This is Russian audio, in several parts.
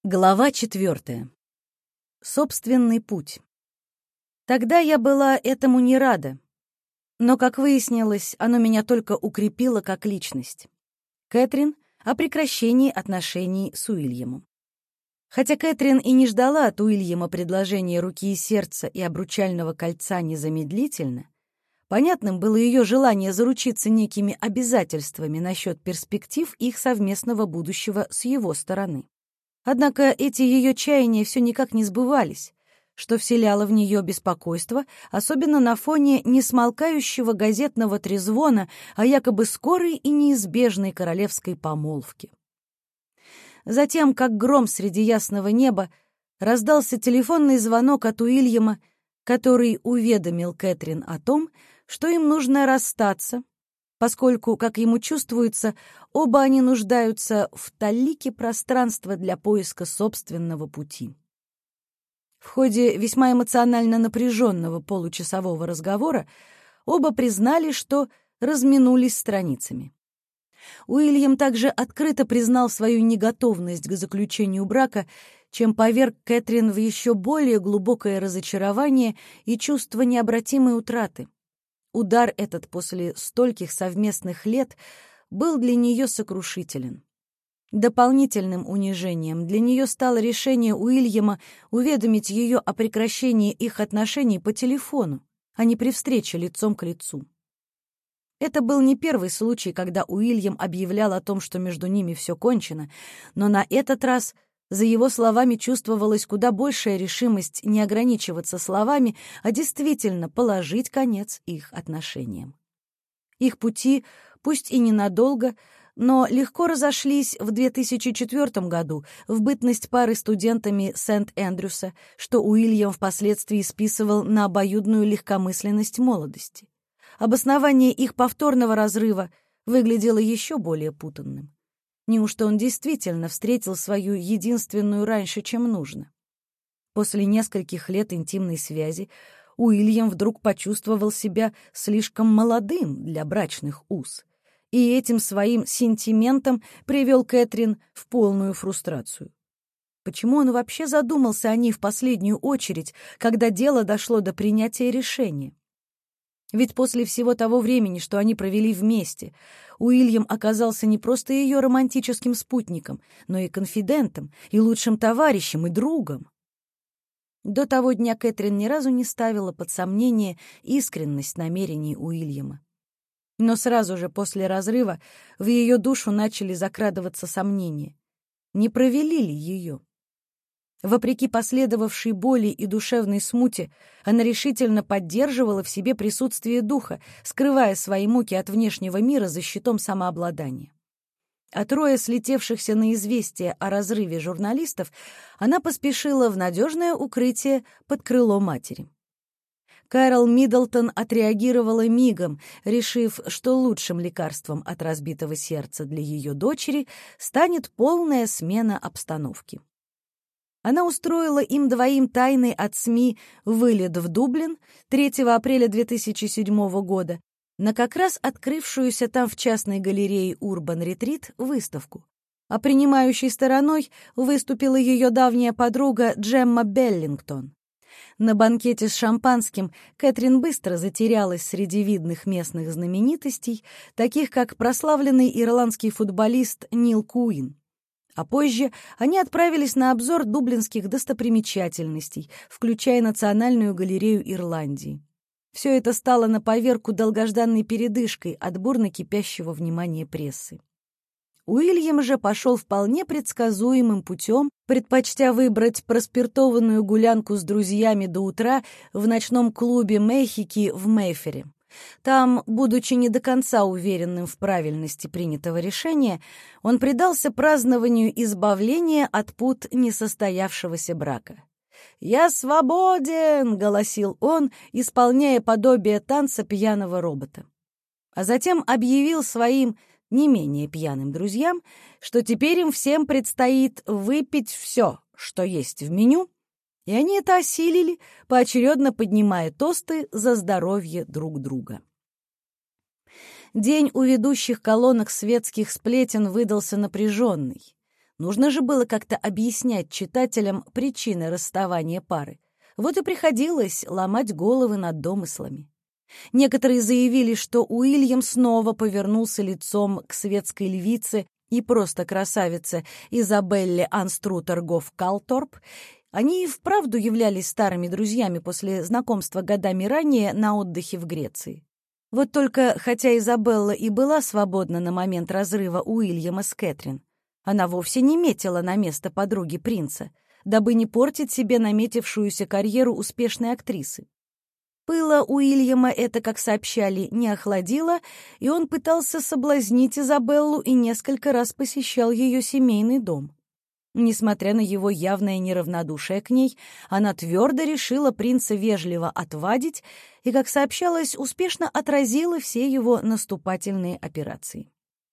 Глава 4. Собственный путь. Тогда я была этому не рада, но, как выяснилось, оно меня только укрепило как личность. Кэтрин о прекращении отношений с Уильямом. Хотя Кэтрин и не ждала от Уильяма предложения руки и сердца и обручального кольца незамедлительно, понятным было ее желание заручиться некими обязательствами насчет перспектив их совместного будущего с его стороны. Однако эти ее чаяния все никак не сбывались, что вселяло в нее беспокойство, особенно на фоне несмолкающего газетного трезвона о якобы скорой и неизбежной королевской помолвке. Затем, как гром среди ясного неба, раздался телефонный звонок от Уильяма, который уведомил Кэтрин о том, что им нужно расстаться, поскольку, как ему чувствуется, оба они нуждаются в талике пространства для поиска собственного пути. В ходе весьма эмоционально напряженного получасового разговора оба признали, что разминулись страницами. Уильям также открыто признал свою неготовность к заключению брака, чем поверг Кэтрин в еще более глубокое разочарование и чувство необратимой утраты. Удар этот после стольких совместных лет был для нее сокрушителен. Дополнительным унижением для нее стало решение Уильяма уведомить ее о прекращении их отношений по телефону, а не при встрече лицом к лицу. Это был не первый случай, когда Уильям объявлял о том, что между ними все кончено, но на этот раз за его словами чувствовалась куда большая решимость не ограничиваться словами, а действительно положить конец их отношениям. Их пути, пусть и ненадолго, но легко разошлись в 2004 году в бытность пары студентами Сент-Эндрюса, что Уильям впоследствии списывал на обоюдную легкомысленность молодости. Обоснование их повторного разрыва выглядело еще более путанным. Неужто он действительно встретил свою единственную раньше, чем нужно? После нескольких лет интимной связи Уильям вдруг почувствовал себя слишком молодым для брачных уз, и этим своим сентиментом привел Кэтрин в полную фрустрацию. Почему он вообще задумался о ней в последнюю очередь, когда дело дошло до принятия решения? Ведь после всего того времени, что они провели вместе, Уильям оказался не просто ее романтическим спутником, но и конфидентом, и лучшим товарищем, и другом. До того дня Кэтрин ни разу не ставила под сомнение искренность намерений Уильяма. Но сразу же после разрыва в ее душу начали закрадываться сомнения. Не провели ли ее? Вопреки последовавшей боли и душевной смуте, она решительно поддерживала в себе присутствие духа, скрывая свои муки от внешнего мира за щитом самообладания. А трое слетевшихся на известие о разрыве журналистов она поспешила в надежное укрытие под крыло матери. Кэрол Миддлтон отреагировала мигом, решив, что лучшим лекарством от разбитого сердца для ее дочери станет полная смена обстановки. Она устроила им двоим тайный от СМИ вылет в Дублин 3 апреля 2007 года на как раз открывшуюся там в частной галерее Urban Retreat выставку. А принимающей стороной выступила ее давняя подруга Джемма Беллингтон. На банкете с шампанским Кэтрин быстро затерялась среди видных местных знаменитостей, таких как прославленный ирландский футболист Нил Куин. А позже они отправились на обзор дублинских достопримечательностей, включая Национальную галерею Ирландии. Все это стало на поверку долгожданной передышкой от бурно кипящего внимания прессы. Уильям же пошел вполне предсказуемым путем, предпочтя выбрать проспиртованную гулянку с друзьями до утра в ночном клубе Мэйхики в Мэйфэре. Там, будучи не до конца уверенным в правильности принятого решения, он предался празднованию избавления от пут несостоявшегося брака. «Я свободен!» — голосил он, исполняя подобие танца пьяного робота. А затем объявил своим не менее пьяным друзьям, что теперь им всем предстоит выпить все, что есть в меню, и они это осилили, поочередно поднимая тосты за здоровье друг друга. День у ведущих колонок светских сплетен выдался напряженный. Нужно же было как-то объяснять читателям причины расставания пары. Вот и приходилось ломать головы над домыслами. Некоторые заявили, что Уильям снова повернулся лицом к светской львице и просто красавице Изабелле Анструтер Гофф-Калторп. Они и вправду являлись старыми друзьями после знакомства годами ранее на отдыхе в Греции. Вот только, хотя Изабелла и была свободна на момент разрыва Уильяма с Кэтрин, она вовсе не метила на место подруги принца, дабы не портить себе наметившуюся карьеру успешной актрисы. Пыла Уильяма это, как сообщали, не охладило, и он пытался соблазнить Изабеллу и несколько раз посещал ее семейный дом. Несмотря на его явное неравнодушие к ней, она твердо решила принца вежливо отвадить и, как сообщалось, успешно отразила все его наступательные операции.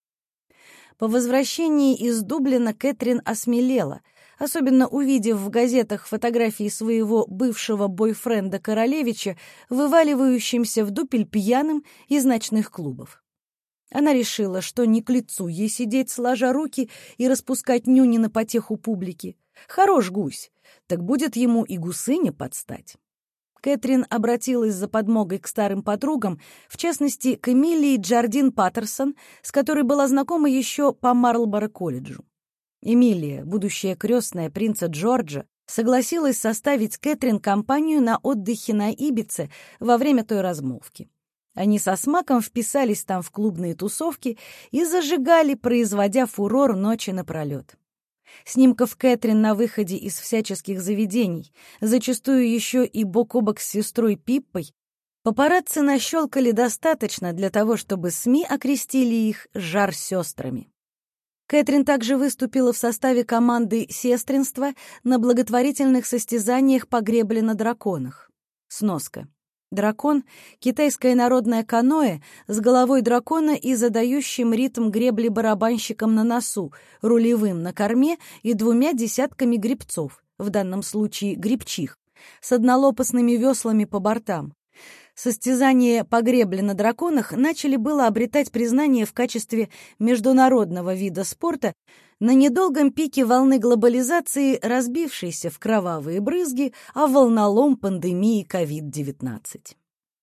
По возвращении из Дублина Кэтрин осмелела, особенно увидев в газетах фотографии своего бывшего бойфренда-королевича, вываливающимся в дупель пьяным из ночных клубов. Она решила, что не к лицу ей сидеть сложа руки и распускать нюни на потеху публики. Хорош гусь, так будет ему и гусыня подстать. Кэтрин обратилась за подмогой к старым подругам, в частности, к Эмилии Джардин Паттерсон, с которой была знакома еще по Марлборо-колледжу. Эмилия, будущая крестная принца Джорджа, согласилась составить Кэтрин компанию на отдыхе на Ибице во время той размолвки. Они со смаком вписались там в клубные тусовки и зажигали, производя фурор ночи напролет. Снимков Кэтрин на выходе из всяческих заведений, зачастую еще и бок о бок с сестрой Пиппой, папарацци нащелкали достаточно для того, чтобы СМИ окрестили их «жар-сестрами». Кэтрин также выступила в составе команды сестринства на благотворительных состязаниях по гребле на драконах. Сноска. Дракон — китайское народное каноэ с головой дракона и задающим ритм гребли барабанщиком на носу, рулевым на корме и 2 десятками гребцов, в данном случае гребчих, с однолопастными веслами по бортам. Состязания по гребле на драконах начали было обретать признание в качестве международного вида спорта на недолгом пике волны глобализации, разбившейся в кровавые брызги, а волнолом пандемии COVID-19.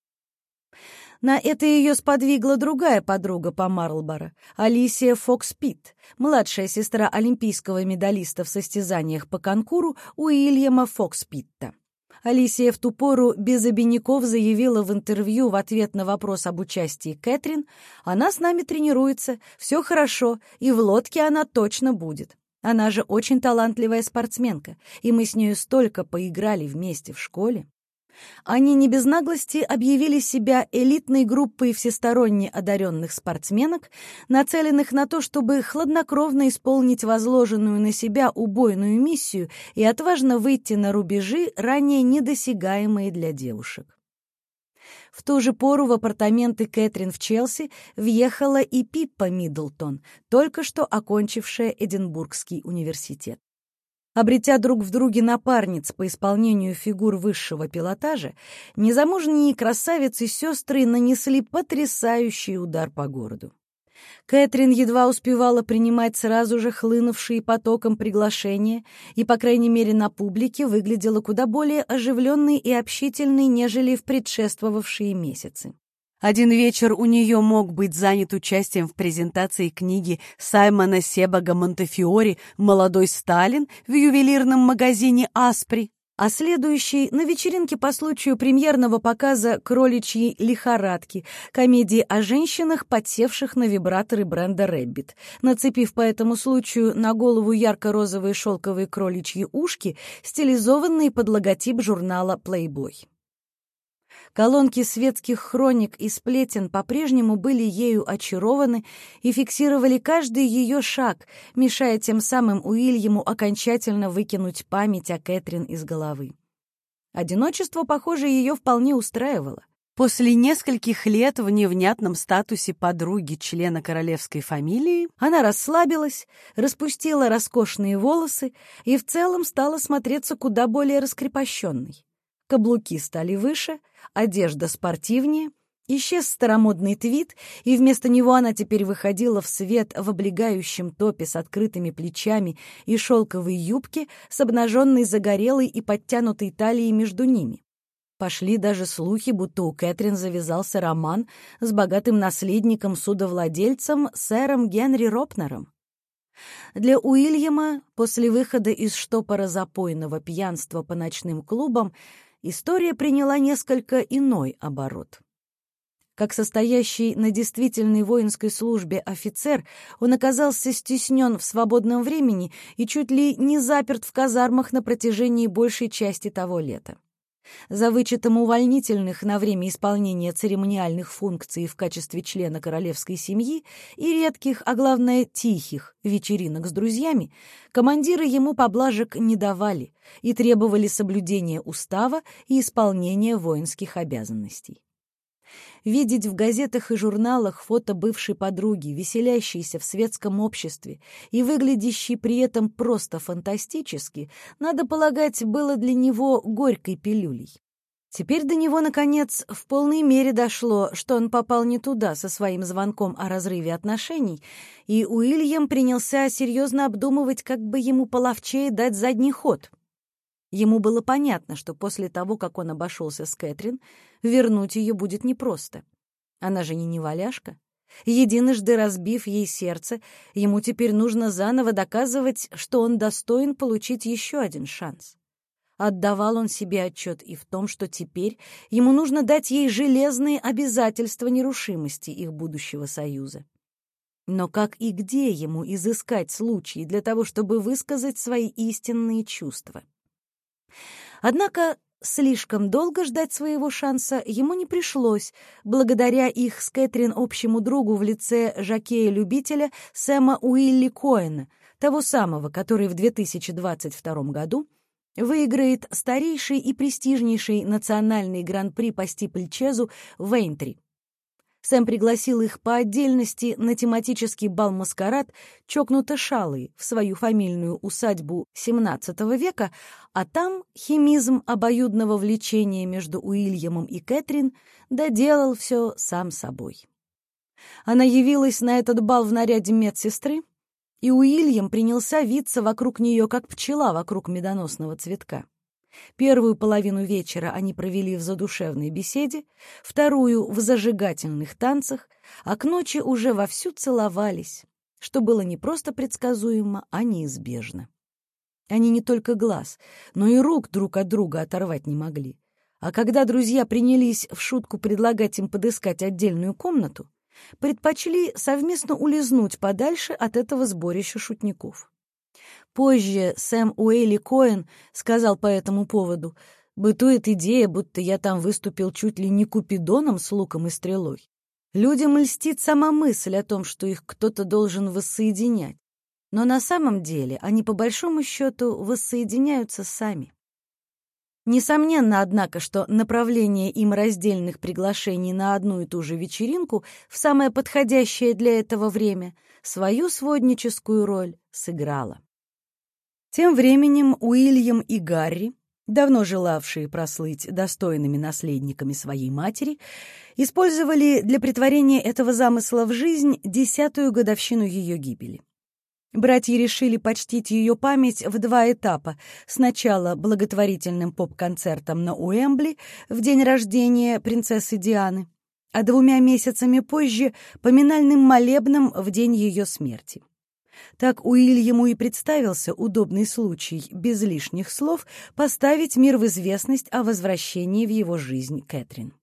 На это ее сподвигла другая подруга по Марлборо, Алисия Фокс-Питт, младшая сестра олимпийского медалиста в состязаниях по конкуру Уильяма Фокс-Питта. Алисия в ту пору без обиняков заявила в интервью в ответ на вопрос об участии Кэтрин: «Она с нами тренируется, все хорошо, и в лодке она точно будет. Она же очень талантливая спортсменка, и мы с нею столько поиграли вместе в школе». Они не без наглости объявили себя элитной группой всесторонне одаренных спортсменок, нацеленных на то, чтобы хладнокровно исполнить возложенную на себя убойную миссию и отважно выйти на рубежи, ранее недосягаемые для девушек. В ту же пору в апартаменты Кэтрин в Челси въехала и Пиппа Миддлтон, только что окончившая Эдинбургский университет. Обретя друг в друге напарниц по исполнению фигур высшего пилотажа, незамужние красавицы сестры нанесли потрясающий удар по городу. Кэтрин едва успевала принимать сразу же хлынувшие потоком приглашения и, по крайней мере, на публике выглядела куда более оживленной и общительной, нежели в предшествовавшие месяцы. Один вечер у нее мог быть занят участием в презентации книги Саймона Себага Монтефиори «Молодой Сталин» в ювелирном магазине «Аспри», а следующий — на вечеринке по случаю премьерного показа «Кроличьей лихорадки», комедии о женщинах, подсевших на вибраторы бренда «Рэббит», нацепив по этому случаю на голову ярко-розовые шелковые кроличьи ушки, стилизованные под логотип журнала «Плейбой». Колонки светских хроник и сплетен по-прежнему были ею очарованы и фиксировали каждый ее шаг, мешая тем самым Уильяму окончательно выкинуть память о Кэтрин из головы. Одиночество, похоже, ее вполне устраивало. После нескольких лет в невнятном статусе подруги члена королевской фамилии она расслабилась, распустила роскошные волосы и в целом стала смотреться куда более раскрепощенной. Каблуки стали выше, одежда спортивнее, Исчез старомодный твид, и вместо него она теперь выходила в свет в облегающем топе с открытыми плечами и шелковой юбке с обнаженной загорелой и подтянутой талией между ними. Пошли даже слухи, будто у Кэтрин завязался роман с богатым наследником-судовладельцем сэром Генри Ропнером. Для Уильяма после выхода из штопора запойного пьянства по ночным клубам история приняла несколько иной оборот. Как состоящий на действительной воинской службе офицер, он оказался стеснен в свободном времени и чуть ли не заперт в казармах на протяжении большей части того лета. За вычетом увольнительных на время исполнения церемониальных функций в качестве члена королевской семьи и редких, а главное тихих, вечеринок с друзьями, командиры ему поблажек не давали и требовали соблюдения устава и исполнения воинских обязанностей. Видеть в газетах и журналах фото бывшей подруги, веселящейся в светском обществе и выглядящей при этом просто фантастически, надо полагать, было для него горькой пилюлей. Теперь до него, наконец, в полной мере дошло, что он попал не туда со своим звонком о разрыве отношений, и Уильям принялся серьезно обдумывать, как бы ему половчее дать задний ход. Ему было понятно, что после того, как он обошелся с Кэтрин, вернуть ее будет непросто. Она же не неваляшка. Единожды разбив ей сердце, ему теперь нужно заново доказывать, что он достоин получить еще один шанс. Отдавал он себе отчет и в том, что теперь ему нужно дать ей железные обязательства нерушимости их будущего союза. Но как и где ему изыскать случаи для того, чтобы высказать свои истинные чувства? Однако слишком долго ждать своего шанса ему не пришлось, благодаря их с Кэтрин общему другу в лице жокея-любителя Сэма Уилли Коэна, того самого, который в 2022 году выиграет старейший и престижнейший национальный гран-при по стипльчезу в Эйнтри. Сэм пригласил их по отдельности на тематический бал-маскарад чокнуто-шалый в свою фамильную усадьбу XVII века, а там химизм обоюдного влечения между Уильямом и Кэтрин доделал все сам собой. Она явилась на этот бал в наряде медсестры, и Уильям принялся виться вокруг нее, как пчела вокруг медоносного цветка. Первую половину вечера они провели в задушевной беседе, вторую — в зажигательных танцах, а к ночи уже вовсю целовались, что было не просто предсказуемо, а неизбежно. Они не только глаз, но и рук друг от друга оторвать не могли. А когда друзья принялись в шутку предлагать им подыскать отдельную комнату, предпочли совместно улизнуть подальше от этого сборища шутников. Позже Сэм Уэйли Коэн сказал по этому поводу: «Бытует идея, будто я там выступил чуть ли не Купидоном с луком и стрелой. Людям льстит сама мысль о том, что их кто-то должен воссоединять. Но на самом деле они по большому счету воссоединяются сами». Несомненно, однако, что направление им раздельных приглашений на одну и ту же вечеринку в самое подходящее для этого время свою сводническую роль сыграло. Тем временем Уильям и Гарри, давно желавшие прослыть достойными наследниками своей матери, использовали для претворения этого замысла в жизнь 10-ю годовщину ее гибели. Братья решили почтить ее память в 2 этапа: сначала благотворительным поп-концертом на Уэмбли в день рождения принцессы Дианы, а 2 месяцами позже — поминальным молебном в день ее смерти. Так Уильяму и представился удобный случай без лишних слов поставить мир в известность о возвращении в его жизнь Кэтрин.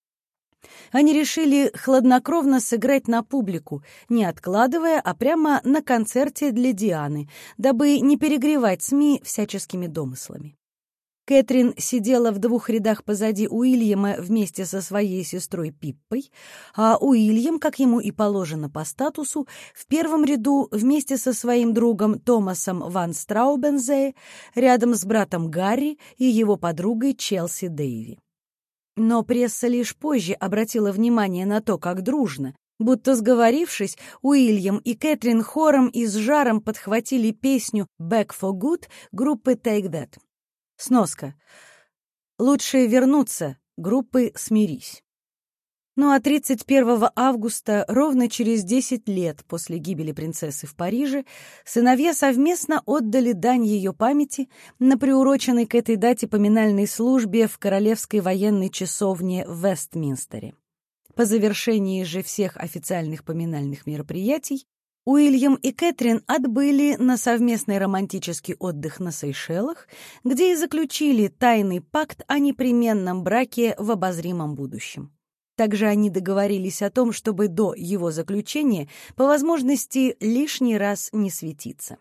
Они решили хладнокровно сыграть на публику, не откладывая, а прямо на концерте для Дианы, дабы не перегревать СМИ всяческими домыслами. Кэтрин сидела в 2 рядах позади Уильяма вместе со своей сестрой Пиппой, а Уильям, как ему и положено по статусу, в 1 ряду вместе со своим другом Томасом ван Страубензее, рядом с братом Гарри и его подругой Челси Дэйви. Но пресса лишь позже обратила внимание на то, как дружно, будто сговорившись, Уильям и Кэтрин хором и с жаром подхватили песню «Back for Good» группы Take That. Сноска. «Лучше вернуться» группы «Смирись». Ну а 31 августа, ровно через 10 лет после гибели принцессы в Париже, сыновья совместно отдали дань ее памяти на приуроченной к этой дате поминальной службе в Королевской военной часовне в Вестминстере. По завершении же всех официальных поминальных мероприятий Уильям и Кэтрин отбыли на совместный романтический отдых на Сейшелах, где и заключили тайный пакт о непременном браке в обозримом будущем. Также они договорились о том, чтобы до его заключения по возможности лишний раз не светиться.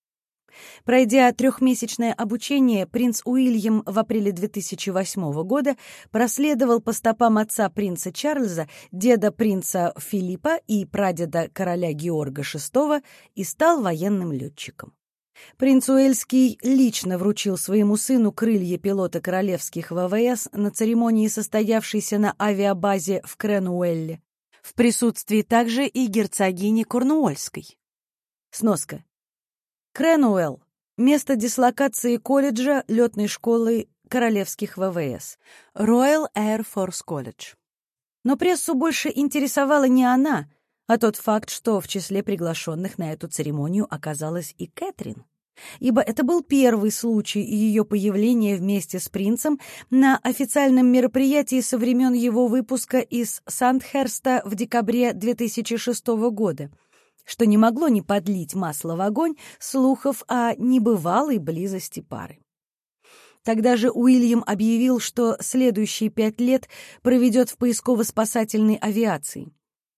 Пройдя 3-месячное обучение, принц Уильям в апреле 2008 года проследовал по стопам отца принца Чарльза, деда принца Филиппа и прадеда короля Георга VI и стал военным летчиком. Принц Уэльский лично вручил своему сыну крылья пилота королевских ВВС на церемонии, состоявшейся на авиабазе в Кренуэлле, в присутствии также и герцогини Корнуольской. Сноска. Кренуэлл — место дислокации колледжа летной школы королевских ВВС, Royal Air Force College. Но прессу больше интересовала не она, а тот факт, что в числе приглашенных на эту церемонию оказалась и Кэтрин, ибо это был первый случай ее появления вместе с принцем на официальном мероприятии со времен его выпуска из Сандхерста в декабре 2006 года, что не могло не подлить масло в огонь слухов о небывалой близости пары. Тогда же Уильям объявил, что следующие 5 лет проведет в поисково-спасательной авиации.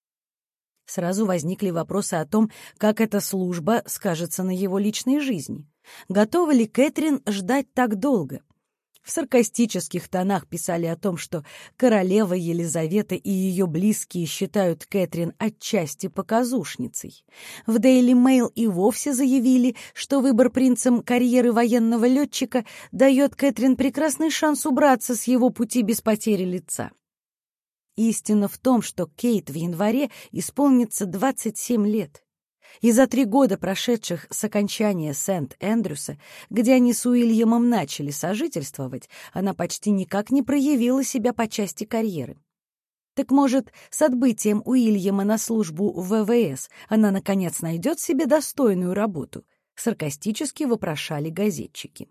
Сразу возникли вопросы о том, как эта служба скажется на его личной жизни. Готова ли Кэтрин ждать так долго? В саркастических тонах писали о том, что королева Елизавета и ее близкие считают Кэтрин отчасти показушницей. В Daily Mail и вовсе заявили, что выбор принцем карьеры военного летчика дает Кэтрин прекрасный шанс убраться с его пути без потери лица. Истина в том, что Кейт в январе исполнится 27 лет. И за 3 года, прошедших с окончания Сент-Эндрюса, где они с Уильямом начали сожительствовать, она почти никак не проявила себя по части карьеры. Так может, с отбытием Уильяма на службу в ВВС она, наконец, найдет себе достойную работу? Саркастически вопрошали газетчики.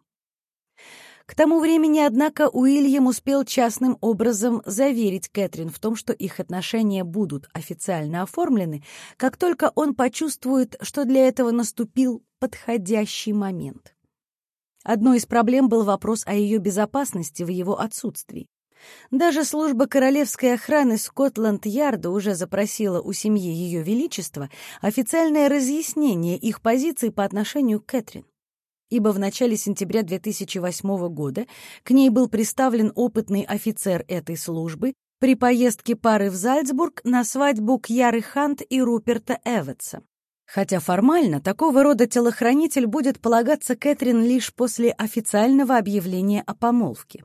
К тому времени, однако, Уильям успел частным образом заверить Кэтрин в том, что их отношения будут официально оформлены, как только он почувствует, что для этого наступил подходящий момент. Одной из проблем был вопрос о ее безопасности в его отсутствии. Даже служба королевской охраны Скотланд-Ярда уже запросила у семьи Ее Величества официальное разъяснение их позиций по отношению к Кэтрин, ибо в начале сентября 2008 года к ней был приставлен опытный офицер этой службы при поездке пары в Зальцбург на свадьбу Кьяры Хант и Руперта Эвотса. Хотя формально такого рода телохранитель будет полагаться Кэтрин лишь после официального объявления о помолвке.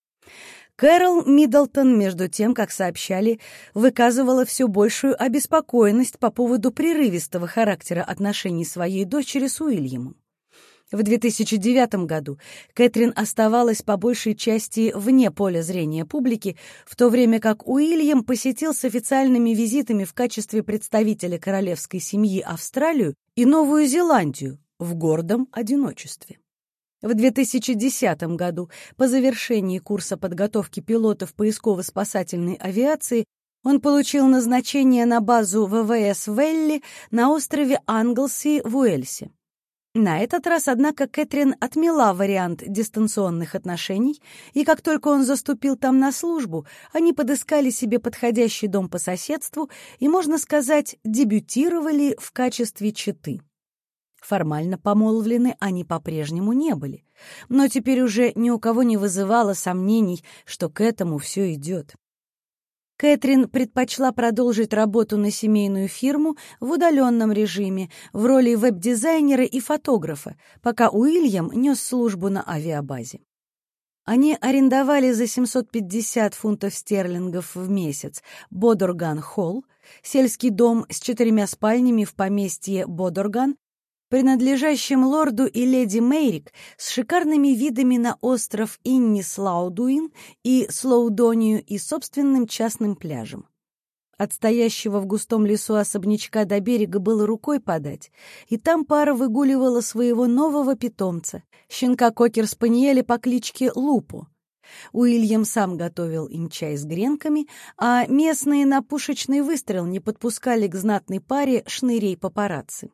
Кэрол Миддлтон, между тем, как сообщали, выказывала все большую обеспокоенность по поводу прерывистого характера отношений своей дочери с Уильямом. В 2009 году Кэтрин оставалась по большей части вне поля зрения публики, в то время как Уильям посетил с официальными визитами в качестве представителя королевской семьи Австралию и Новую Зеландию в гордом одиночестве. В 2010 году, по завершении курса подготовки пилотов поисково-спасательной авиации, он получил назначение на базу ВВС Велли на острове Англси в Уэльсе. На этот раз, однако, Кэтрин отмела вариант дистанционных отношений, и как только он заступил там на службу, они подыскали себе подходящий дом по соседству и, можно сказать, дебютировали в качестве четы. Формально помолвлены они по-прежнему не были, но теперь уже ни у кого не вызывало сомнений, что к этому все идет. Кэтрин предпочла продолжить работу на семейную фирму в удаленном режиме в роли веб-дизайнера и фотографа, пока Уильям нес службу на авиабазе. Они арендовали за 750 фунтов стерлингов в месяц Бодорган-Холл, сельский дом с 4 спальнями в поместье Бодорган, принадлежащем лорду и леди Мейрик, с шикарными видами на остров Иннислаудуин и Слоудонию и собственным частным пляжем. От стоящего в густом лесу особнячка до берега было рукой подать, и там пара выгуливала своего нового питомца, щенка кокер-спаниеля по кличке Лупо. Уильям сам готовил им чай с гренками, а местные на пушечный выстрел не подпускали к знатной паре шнырей папарацци.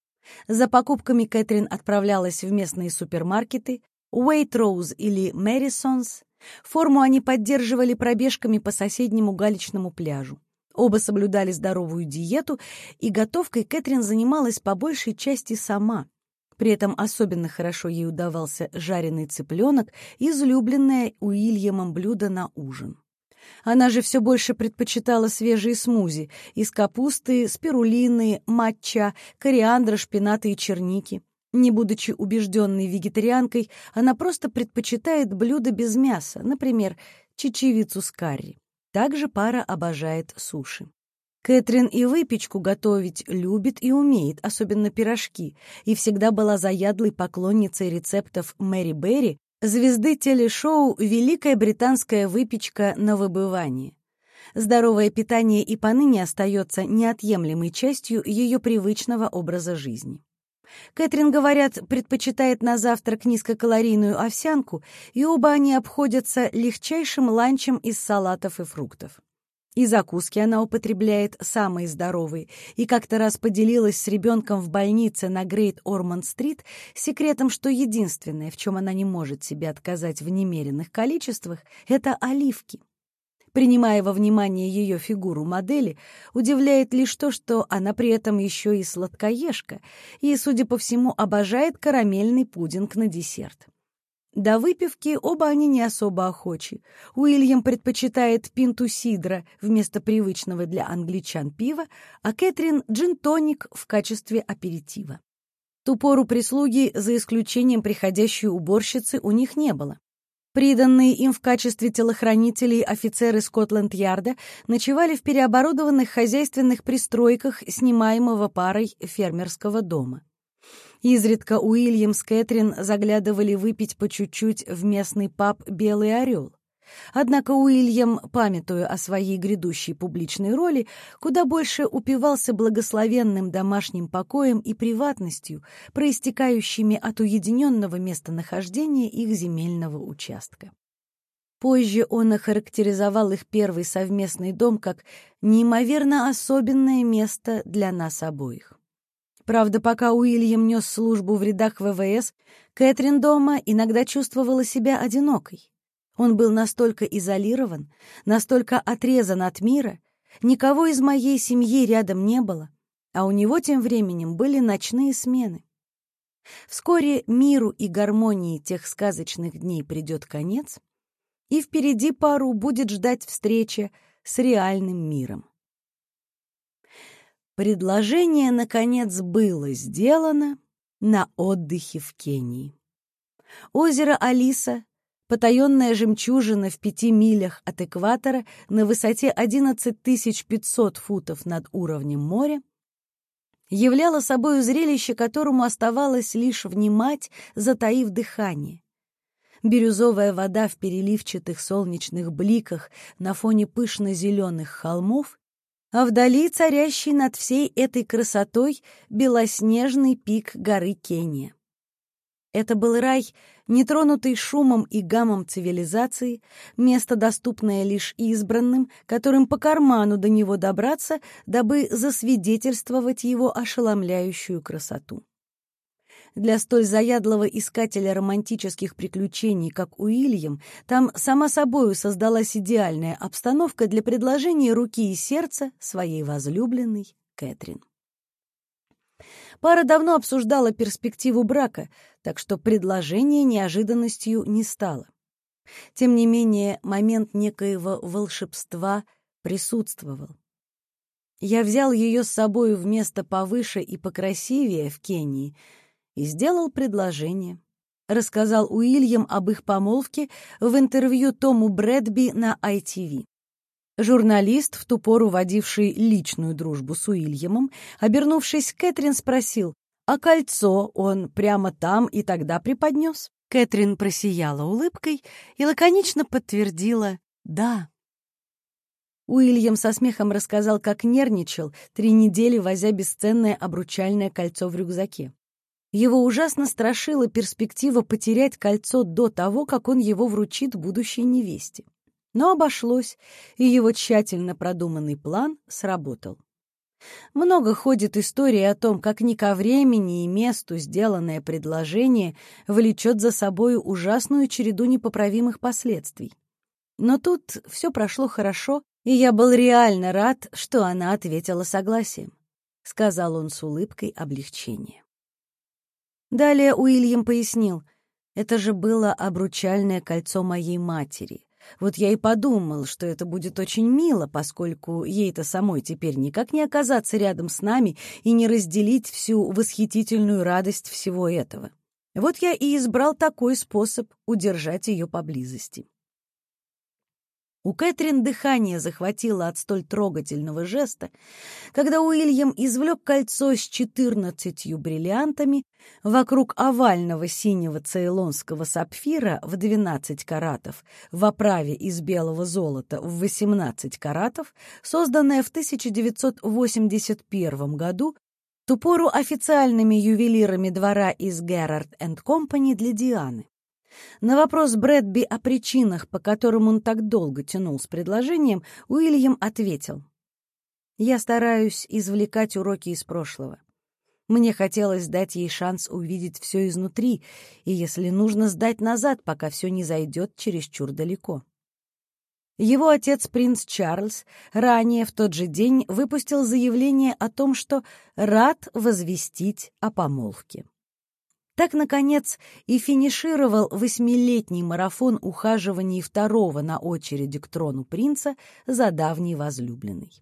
За покупками Кэтрин отправлялась в местные супермаркеты, Уэйтроуз или Мэрисонс. Форму они поддерживали пробежками по соседнему галечному пляжу. Оба соблюдали здоровую диету, и готовкой Кэтрин занималась по большей части сама. При этом особенно хорошо ей удавался жареный цыпленок, излюбленное Уильямом блюдо на ужин. Она же все больше предпочитала свежие смузи из капусты, спирулины, матча, кориандра, шпината и черники. Не будучи убежденной вегетарианкой, она просто предпочитает блюда без мяса, например, чечевицу с карри. Также пара обожает суши. Кэтрин и выпечку готовить любит и умеет, особенно пирожки, и всегда была заядлой поклонницей рецептов Мэри Берри, звезды телешоу «Великая британская выпечка на выбывание». Здоровое питание и поныне остается неотъемлемой частью ее привычного образа жизни. Кэтрин, говорят, предпочитает на завтрак низкокалорийную овсянку, и оба они обходятся легчайшим ланчем из салатов и фруктов. И закуски она употребляет самые здоровые, и как-то раз поделилась с ребенком в больнице на Грейт-Ормонд-стрит секретом, что единственное, в чем она не может себе отказать в немеренных количествах, это оливки. Принимая во внимание ее фигуру модели, удивляет лишь то, что она при этом еще и сладкоежка и, судя по всему, обожает карамельный пудинг на десерт. До выпивки оба они не особо охочи. Уильям предпочитает пинту сидра вместо привычного для англичан пива, а Кэтрин — джин-тоник в качестве аперитива. Ту пору прислуги, за исключением приходящей уборщицы, у них не было. Приданные им в качестве телохранителей офицеры Скотланд-Ярда ночевали в переоборудованных хозяйственных пристройках снимаемого парой фермерского дома. Изредка Уильям с Кэтрин заглядывали выпить по чуть-чуть в местный паб «Белый орел». Однако Уильям, памятуя о своей грядущей публичной роли, куда больше упивался благословенным домашним покоем и приватностью, проистекающими от уединенного местонахождения их земельного участка. Позже он охарактеризовал их первый совместный дом как неимоверно особенное место для нас обоих. Правда, пока Уильям нес службу в рядах ВВС, Кэтрин дома иногда чувствовала себя одинокой. Он был настолько изолирован, настолько отрезан от мира, никого из моей семьи рядом не было, а у него тем временем были ночные смены. Вскоре миру и гармонии тех сказочных дней придет конец, и впереди пару будет ждать встреча с реальным миром. Предложение, наконец, было сделано на отдыхе в Кении. Озеро Алиса, потаенная жемчужина в 5 милях от экватора на высоте 11 500 футов над уровнем моря, являло собой зрелище, которому оставалось лишь внимать, затаив дыхание. Бирюзовая вода в переливчатых солнечных бликах на фоне пышно-зеленых холмов, а вдали царящий над всей этой красотой белоснежный пик горы Кения. Это был рай, нетронутый шумом и гамом цивилизации, место, доступное лишь избранным, которым по карману до него добраться, дабы засвидетельствовать его ошеломляющую красоту. Для столь заядлого искателя романтических приключений, как Уильям, там сама собою создалась идеальная обстановка для предложения руки и сердца своей возлюбленной Кэтрин. Пара давно обсуждала перспективу брака, так что предложение неожиданностью не стало. Тем не менее, момент некоего волшебства присутствовал. Я взял ее с собой в место повыше и покрасивее в Кении и сделал предложение. Рассказал Уильям об их помолвке в интервью Тому Брэдби на ITV. Журналист, в ту пору водивший личную дружбу с Уильямом, обернувшись к Кэтрин, спросил, а кольцо он прямо там и тогда преподнес? Кэтрин просияла улыбкой и лаконично подтвердила «да». Уильям со смехом рассказал, как нервничал 3 недели, возя бесценное обручальное кольцо в рюкзаке. Его ужасно страшила перспектива потерять кольцо до того, как он его вручит будущей невесте. Но обошлось, и его тщательно продуманный план сработал. Много ходит историй о том, как не ко времени и месту сделанное предложение влечет за собой ужасную череду непоправимых последствий. Но тут все прошло хорошо, и я был реально рад, что она ответила согласием, — сказал он с улыбкой облегчения. Далее Уильям пояснил: «Это же было обручальное кольцо моей матери. Вот я и подумал, что это будет очень мило, поскольку ей-то самой теперь никак не оказаться рядом с нами и не разделить всю восхитительную радость всего этого. Вот я и избрал такой способ удержать ее поблизости». У Кэтрин дыхание захватило от столь трогательного жеста, когда Уильям извлек кольцо с 14 бриллиантами вокруг овального синего цейлонского сапфира в 12 каратов в оправе из белого золота в 18 каратов, созданное в 1981 году в ту пору официальными ювелирами двора из Gerrard & Company для Дианы. На вопрос Брэдби о причинах, по которым он так долго тянул с предложением, Уильям ответил: «Я стараюсь извлекать уроки из прошлого. Мне хотелось дать ей шанс увидеть все изнутри, и, если нужно, сдать назад, пока все не зайдет чересчур далеко». Его отец, принц Чарльз, ранее в тот же день выпустил заявление о том, что рад возвестить о помолвке. Так, наконец, и финишировал 8-летний марафон ухаживаний второго на очереди к трону принца за давней возлюбленной.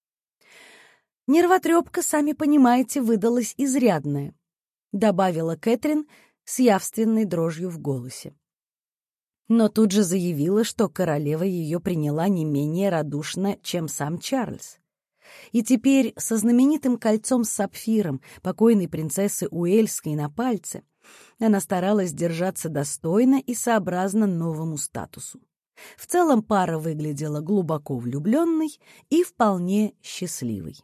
«Нервотрепка, сами понимаете, выдалась изрядная», — добавила Кэтрин с явственной дрожью в голосе. Но тут же заявила, что королева ее приняла не менее радушно, чем сам Чарльз. И теперь со знаменитым кольцом с сапфиром покойной принцессы Уэльской на пальце она старалась держаться достойно и сообразно новому статусу. В целом пара выглядела глубоко влюбленной и вполне счастливой.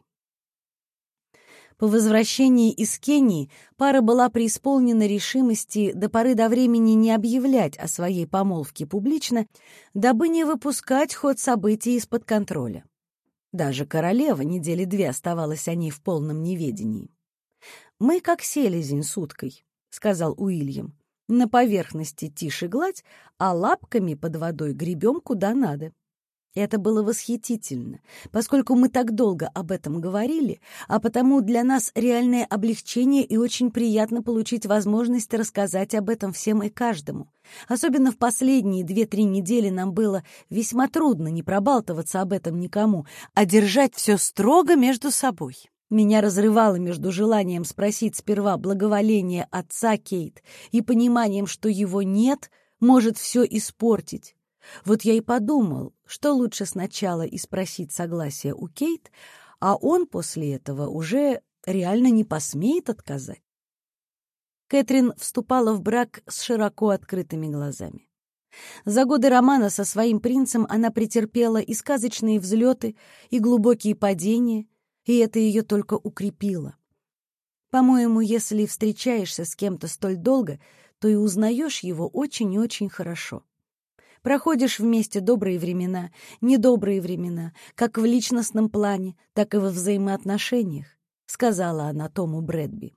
По возвращении из Кении пара была преисполнена решимости до поры до времени не объявлять о своей помолвке публично, дабы не выпускать ход событий из-под контроля. Даже королева недели 2 оставалась о ней в полном неведении. «Мы как селезень с уткой», — сказал Уильям. «На поверхности тишь и гладь, а лапками под водой гребем куда надо». Это было восхитительно, поскольку мы так долго об этом говорили, а потому для нас реальное облегчение и очень приятно получить возможность рассказать об этом всем и каждому. Особенно в последние 2-3 недели нам было весьма трудно не пробалтываться об этом никому, а держать все строго между собой. Меня разрывало между желанием спросить сперва благоволение отца Кейт и пониманием, что его нет, может все испортить. Вот я и подумал, что лучше сначала и спросить согласия у Кейт, а он после этого уже реально не посмеет отказать. Кэтрин вступала в брак с широко открытыми глазами. За годы романа со своим принцем она претерпела и сказочные взлеты, и глубокие падения, и это ее только укрепило. По-моему, если встречаешься с кем-то столь долго, то и узнаешь его очень и очень хорошо. Проходишь вместе добрые времена, недобрые времена, как в личностном плане, так и во взаимоотношениях, сказала она Тому Брэдби.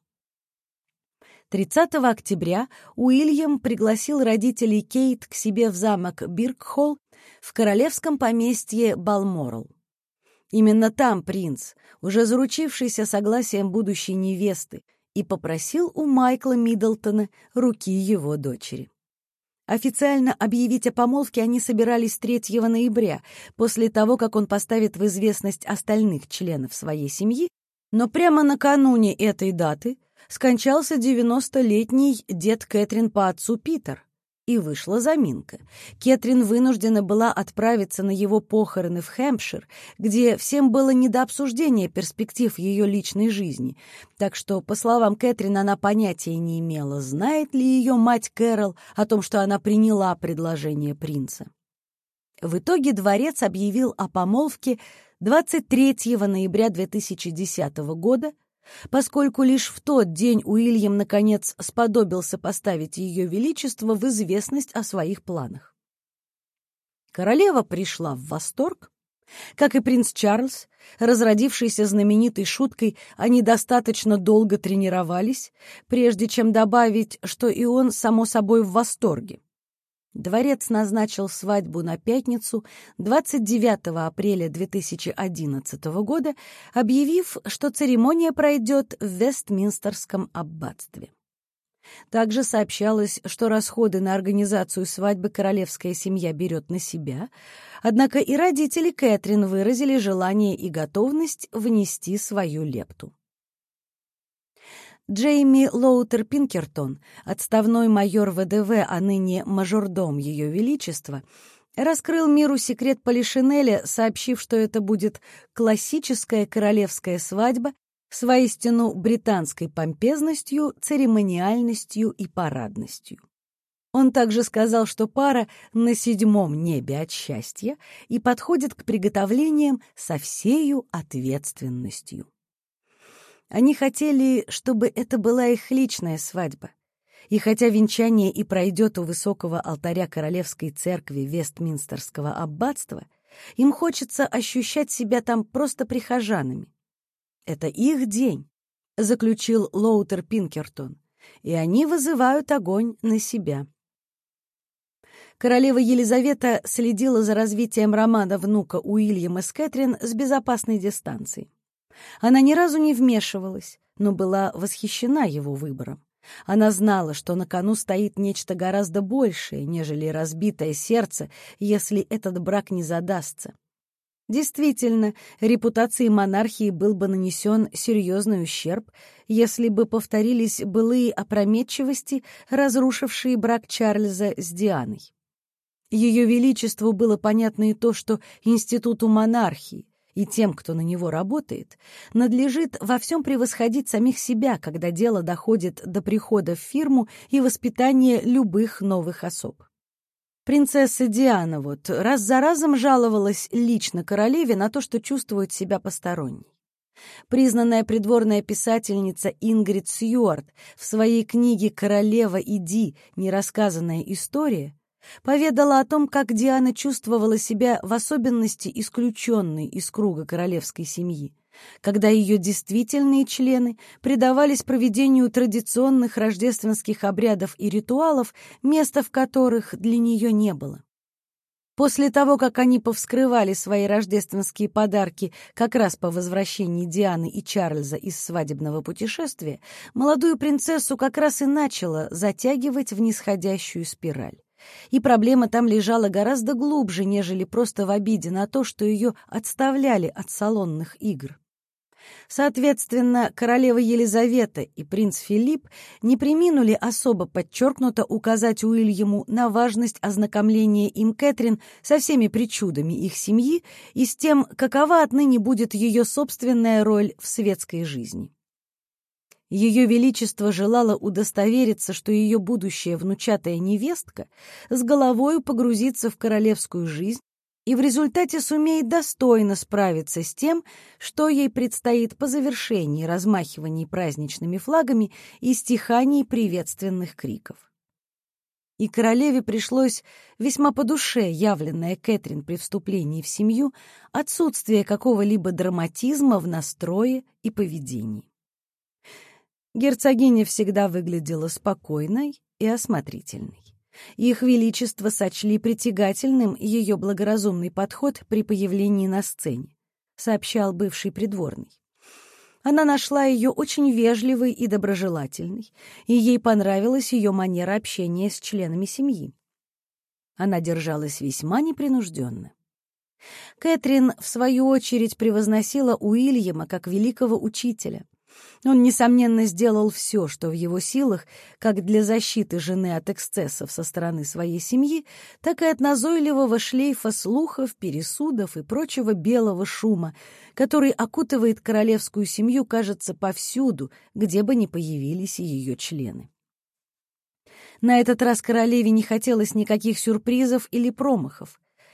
30 октября Уильям пригласил родителей Кейт к себе в замок Биркхолл в королевском поместье Балморал. Именно там принц, уже заручившийся согласием будущей невесты, и попросил у Майкла Миддлтона руки его дочери. Официально объявить о помолвке они собирались 3 ноября, после того, как он поставит в известность остальных членов своей семьи, но прямо накануне этой даты скончался 90-летний дед Кэтрин по отцу Питер, и вышла заминка. Кэтрин вынуждена была отправиться на его похороны в Хэмпшир, где всем было не до обсуждения перспектив ее личной жизни, так что, по словам Кэтрин, она понятия не имела, знает ли ее мать Кэрол о том, что она приняла предложение принца. В итоге дворец объявил о помолвке 23 ноября 2010 года, поскольку лишь в тот день Уильям, наконец, сподобился поставить Ее Величество в известность о своих планах. Королева пришла в восторг, как и принц Чарльз, разродившийся знаменитой шуткой, они достаточно долго тренировались, прежде чем добавить, что и он, само собой, в восторге. Дворец назначил свадьбу на пятницу, 29 апреля 2011 года, объявив, что церемония пройдет в Вестминстерском аббатстве. Также сообщалось, что расходы на организацию свадьбы королевская семья берет на себя, однако и родители Кэтрин выразили желание и готовность внести свою лепту. Джейми Лоутер Пинкертон, отставной майор ВДВ, а ныне мажордом Ее Величества, раскрыл миру секрет Полишинеля, сообщив, что это будет классическая королевская свадьба с воистину британской помпезностью, церемониальностью и парадностью. Он также сказал, что пара на 7-м небе от счастья и подходит к приготовлениям со всею ответственностью. Они хотели, чтобы это была их личная свадьба. И хотя венчание и пройдет у высокого алтаря Королевской церкви Вестминстерского аббатства, им хочется ощущать себя там просто прихожанами. «Это их день», — заключил Лоутер Пинкертон, «и они вызывают огонь на себя». Королева Елизавета следила за развитием романа внука Уильяма с Кэтрин с безопасной дистанции. Она ни разу не вмешивалась, но была восхищена его выбором. Она знала, что на кону стоит нечто гораздо большее, нежели разбитое сердце, если этот брак не задастся. Действительно, репутации монархии был бы нанесен серьезный ущерб, если бы повторились былые опрометчивости, разрушившие брак Чарльза с Дианой. Ее Величеству было понятно и то, что институту монархии и тем, кто на него работает, надлежит во всем превосходить самих себя, когда дело доходит до прихода в фирму и воспитания любых новых особ. Принцесса Диана вот раз за разом жаловалась лично королеве на то, что чувствует себя посторонней. Признанная придворная писательница Ингрид Сьюарт в своей книге «Королева и Ди. Нерассказанная история» поведала о том, как Диана чувствовала себя в особенности исключенной из круга королевской семьи, когда ее действительные члены предавались проведению традиционных рождественских обрядов и ритуалов, места в которых для нее не было. После того, как они повскрывали свои рождественские подарки как раз по возвращении Дианы и Чарльза из свадебного путешествия, молодую принцессу как раз и начала затягивать в нисходящую спираль. И проблема там лежала гораздо глубже, нежели просто в обиде на то, что ее отставляли от салонных игр. Соответственно, королева Елизавета и принц Филипп не преминули особо подчеркнуто указать Уильяму на важность ознакомления им Кэтрин со всеми причудами их семьи и с тем, какова отныне будет ее собственная роль в светской жизни. Ее Величество желало удостовериться, что ее будущая внучатая невестка с головою погрузится в королевскую жизнь и в результате сумеет достойно справиться с тем, что ей предстоит по завершении размахиваний праздничными флагами и стиханий приветственных криков. И королеве пришлось весьма по душе явленное Кэтрин при вступлении в семью отсутствие какого-либо драматизма в настрое и поведении. Герцогиня всегда выглядела спокойной и осмотрительной. Их Величество сочли притягательным ее благоразумный подход при появлении на сцене, сообщал бывший придворный. Она нашла ее очень вежливой и доброжелательной, и ей понравилась ее манера общения с членами семьи. Она держалась весьма непринужденно. Кэтрин, в свою очередь, превозносила Уильяма как великого учителя. Он, несомненно, сделал все, что в его силах, как для защиты жены от эксцессов со стороны своей семьи, так и от назойливого шлейфа слухов, пересудов и прочего белого шума, который окутывает королевскую семью, кажется, повсюду, где бы ни появились ее члены. На этот раз королеве не хотелось никаких сюрпризов или промахов.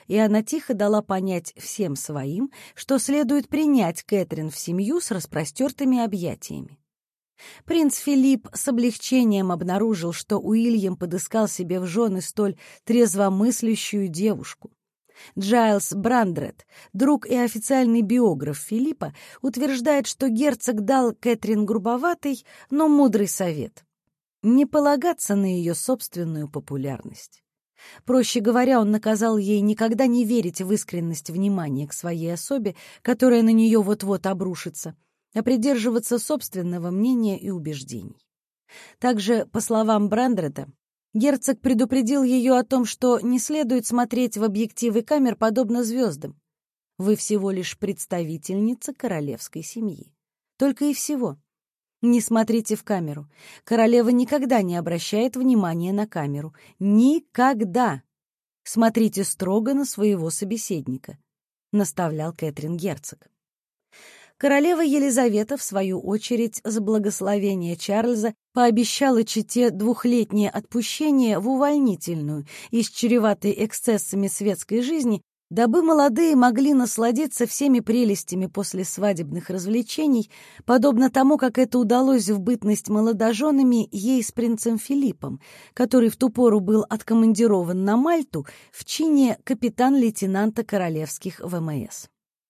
и она тихо дала понять всем своим, что следует принять Кэтрин в семью с распростертыми объятиями. Принц Филипп с облегчением обнаружил, что Уильям подыскал себе в жены столь трезвомыслящую девушку. Джайлс Брандрет, друг и официальный биограф Филиппа, утверждает, что герцог дал Кэтрин грубоватый, но мудрый совет — не полагаться на ее собственную популярность. Проще говоря, он наказал ей никогда не верить в искренность внимания к своей особе, которая на нее вот-вот обрушится, а придерживаться собственного мнения и убеждений. Также, по словам Брандрета, герцог предупредил ее о том, что не следует смотреть в объективы камер подобно звездам. Вы всего лишь представительница королевской семьи. Только и всего. Не смотрите в камеру. Королева никогда не обращает внимания на камеру. Никогда! Смотрите строго на своего собеседника, наставлял Кэтрин герцог. Королева Елизавета, в свою очередь, с благословения Чарльза пообещала чете двухлетнее отпущение в увольнительную и с чреватой эксцессами светской жизни, дабы молодые могли насладиться всеми прелестями послесвадебных развлечений, подобно тому, как это удалось в бытность молодоженами ей с принцем Филиппом, который в ту пору был откомандирован на Мальту в чине капитан-лейтенанта королевских ВМС.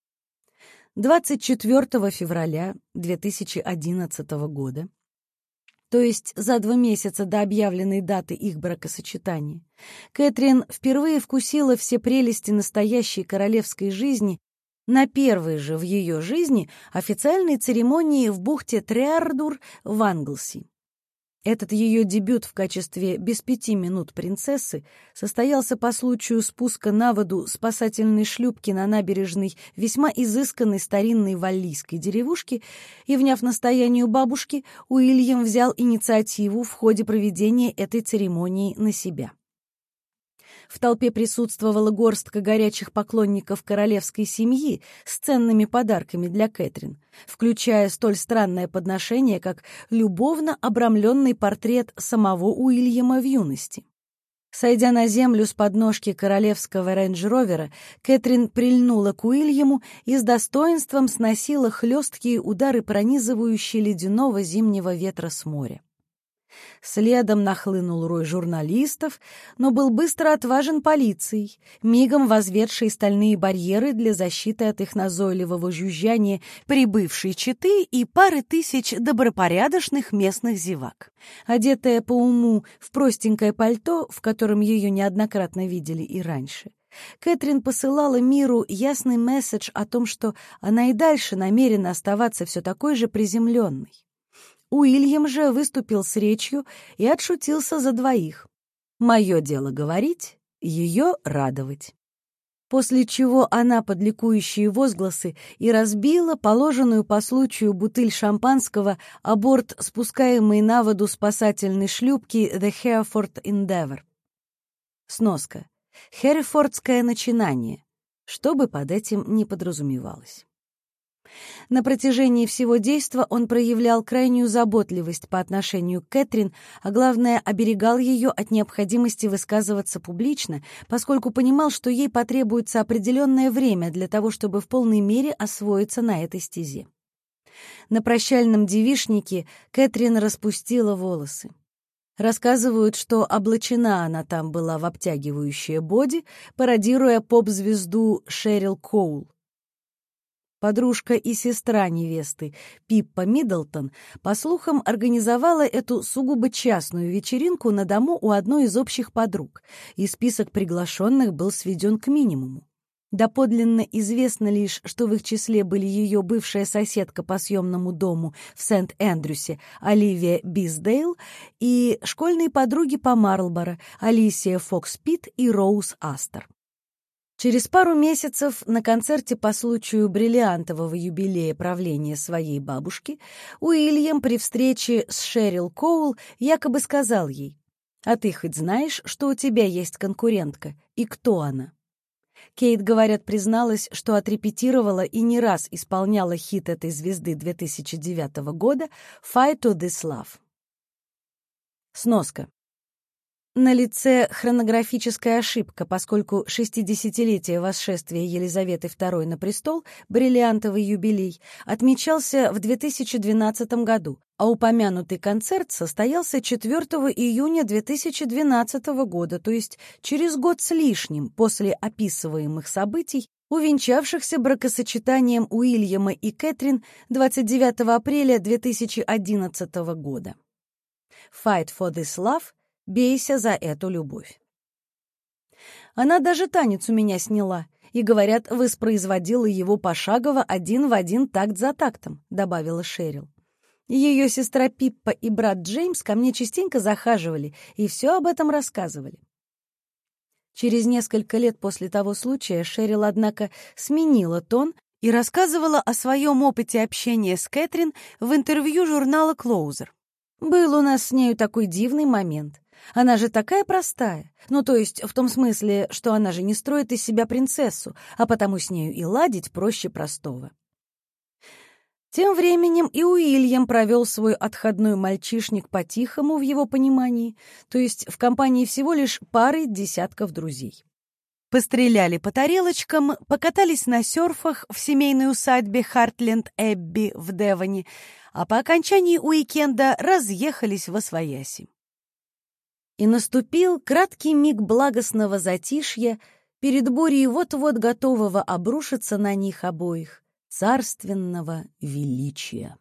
24 февраля 2011 года, то есть за 2 месяца до объявленной даты их бракосочетания, Кэтрин впервые вкусила все прелести настоящей королевской жизни на первой же в ее жизни официальной церемонии в бухте Триардур в Англси. Этот ее дебют в качестве без 5 минут принцессы состоялся по случаю спуска на воду спасательной шлюпки на набережной весьма изысканной старинной валлийской деревушки, и, вняв настоянию бабушки, Уильям взял инициативу в ходе проведения этой церемонии на себя. В толпе присутствовала горстка горячих поклонников королевской семьи с ценными подарками для Кэтрин, включая столь странное подношение, как любовно обрамленный портрет самого Уильяма в юности. Сойдя на землю с подножки королевского рейндж-ровера, Кэтрин прильнула к Уильяму и с достоинством сносила хлесткие удары пронизывающие ледяного зимнего ветра с моря. Следом нахлынул рой журналистов, но был быстро отважен полицией, мигом возведшей стальные барьеры для защиты от их назойливого жужжания прибывшей четы и пары тысяч добропорядочных местных зевак. Одетая по уму в простенькое пальто, в котором ее неоднократно видели и раньше, Кэтрин посылала миру ясный месседж о том, что она и дальше намерена оставаться все такой же приземленной. Уильям же выступил с речью и отшутился за двоих. «Мое дело говорить, ее радовать». После чего она под ликующие возгласы и разбила положенную по случаю бутыль шампанского о борт спускаемой на воду спасательной шлюпки The Hereford Endeavour. Сноска. Херефордское начинание, что бы под этим ни подразумевалось. На протяжении всего действа он проявлял крайнюю заботливость по отношению к Кэтрин, а главное, оберегал ее от необходимости высказываться публично, поскольку понимал, что ей потребуется определенное время для того, чтобы в полной мере освоиться на этой стезе. На прощальном девичнике Кэтрин распустила волосы. Рассказывают, что облачена она там была в обтягивающее боди, пародируя поп-звезду Шерил Коул. Подружка и сестра невесты Пиппа Миддлтон, по слухам, организовала эту сугубо частную вечеринку на дому у одной из общих подруг, и список приглашенных был сведен к минимуму. Доподлинно известно лишь, что в их числе были ее бывшая соседка по съемному дому в Сент-Эндрюсе Оливия Биздейл и школьные подруги по Марлборо Алисия Фокс-Питт и Роуз Астер. Через пару месяцев на концерте по случаю бриллиантового юбилея правления своей бабушки Уильям при встрече с Шерил Коул якобы сказал ей: «А ты хоть знаешь, что у тебя есть конкурентка, и кто она?» Кейт, говорят, призналась, что отрепетировала и не раз исполняла хит этой звезды 2009 года «Fight to This Love». Сноска. На лице хронографическая ошибка, поскольку 60-летие восшествия Елизаветы II на престол, бриллиантовый юбилей, отмечался в 2012 году, а упомянутый концерт состоялся 4 июня 2012 года, то есть через год с лишним после описываемых событий, увенчавшихся бракосочетанием Уильяма и Кэтрин 29 апреля 2011 года. «Fight for this love» — «Бейся за эту любовь». Она даже танец у меня сняла и, говорят, воспроизводила его пошагово один в один такт за тактом, добавила Шерил. Ее сестра Пиппа и брат Джеймс ко мне частенько захаживали и все об этом рассказывали. Через несколько лет после того случая Шерил, однако, сменила тон и рассказывала о своем опыте общения с Кэтрин в интервью журнала «Клоузер». «Был у нас с нею такой дивный момент. Она же такая простая. Ну, то есть в том смысле, что она же не строит из себя принцессу, а потому с нею и ладить проще простого». Тем временем и Уильям провел свой отходной мальчишник по-тихому в его понимании, то есть в компании всего лишь пары десятков друзей. Постреляли по тарелочкам, покатались на серфах в семейной усадьбе Хартленд-Эбби в Девоне, а по окончании уикенда разъехались восвояси. И наступил краткий миг благостного затишья перед бурей вот-вот готового обрушиться на них обоих царственного величия.